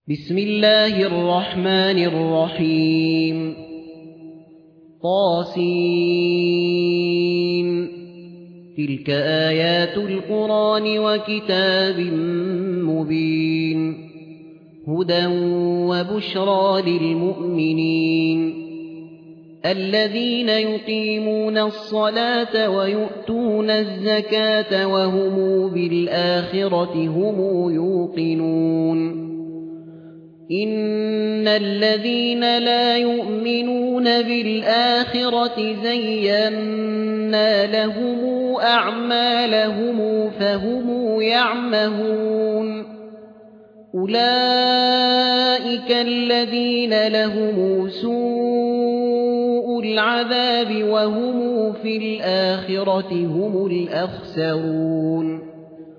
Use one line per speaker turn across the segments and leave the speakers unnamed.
بسم الله الرحمن الرحيم طاسين تلك آيات القرآن وكتاب مبين هدى وبشرى للمؤمنين الذين يقيمون الصلاة ويؤتون الزكاة وهم بالآخرة هم يوقنون إن الذين لا يؤمنون بالآخرة زينا لهم أعمالهم فهم يعمهون أولئك الذين لهم سوء العذاب وهم في الآخرة هم الأخسرون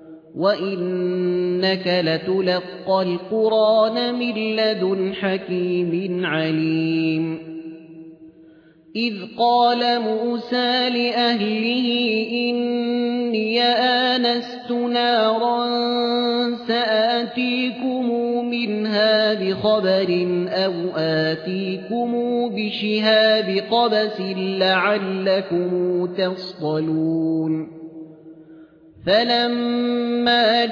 وإنك لتلقى القرآن من لدن حكيم عليم إذ قال موسى لأهله إني آنست نارا سآتيكم منها بخبر أو آتيكم بشهاب قبس لعلكم تصطلون فلما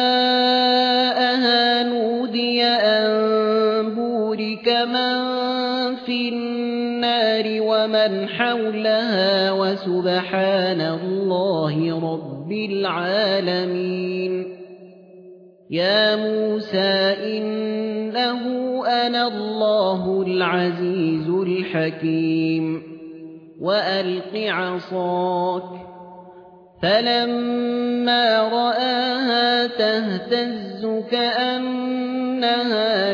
جاءها نودي أن بورك من في النار ومن حولها وسبحان الله رب العالمين يا موسى إنه أنا الله العزيز الحكيم وألق عصاك فلما رآها تهتز كأنها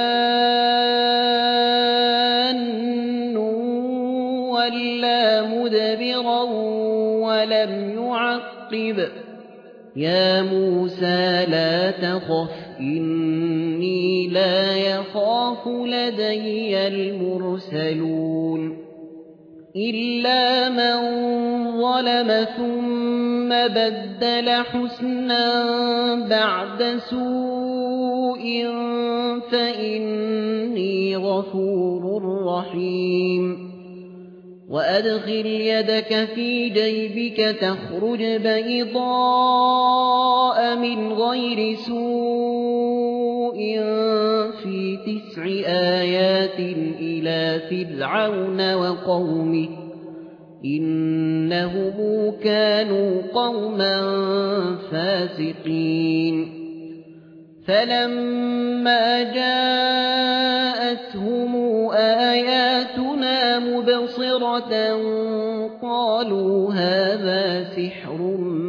جان ولا مدبرا ولم يعقب يا موسى لا تخف إني لا يخاف لدي المرسلون إلا من ظلم ثم بدل حسنا بعد سوء فإني غفور رحيم وأدخل يدك في جيبك تخرج بيضاء من غير سوء في 9 آيات إلى فرعون وقومه إنهم كانوا قوما فاسقين فلما جاءتهم آياتنا مبصرة قالوا هذا سحر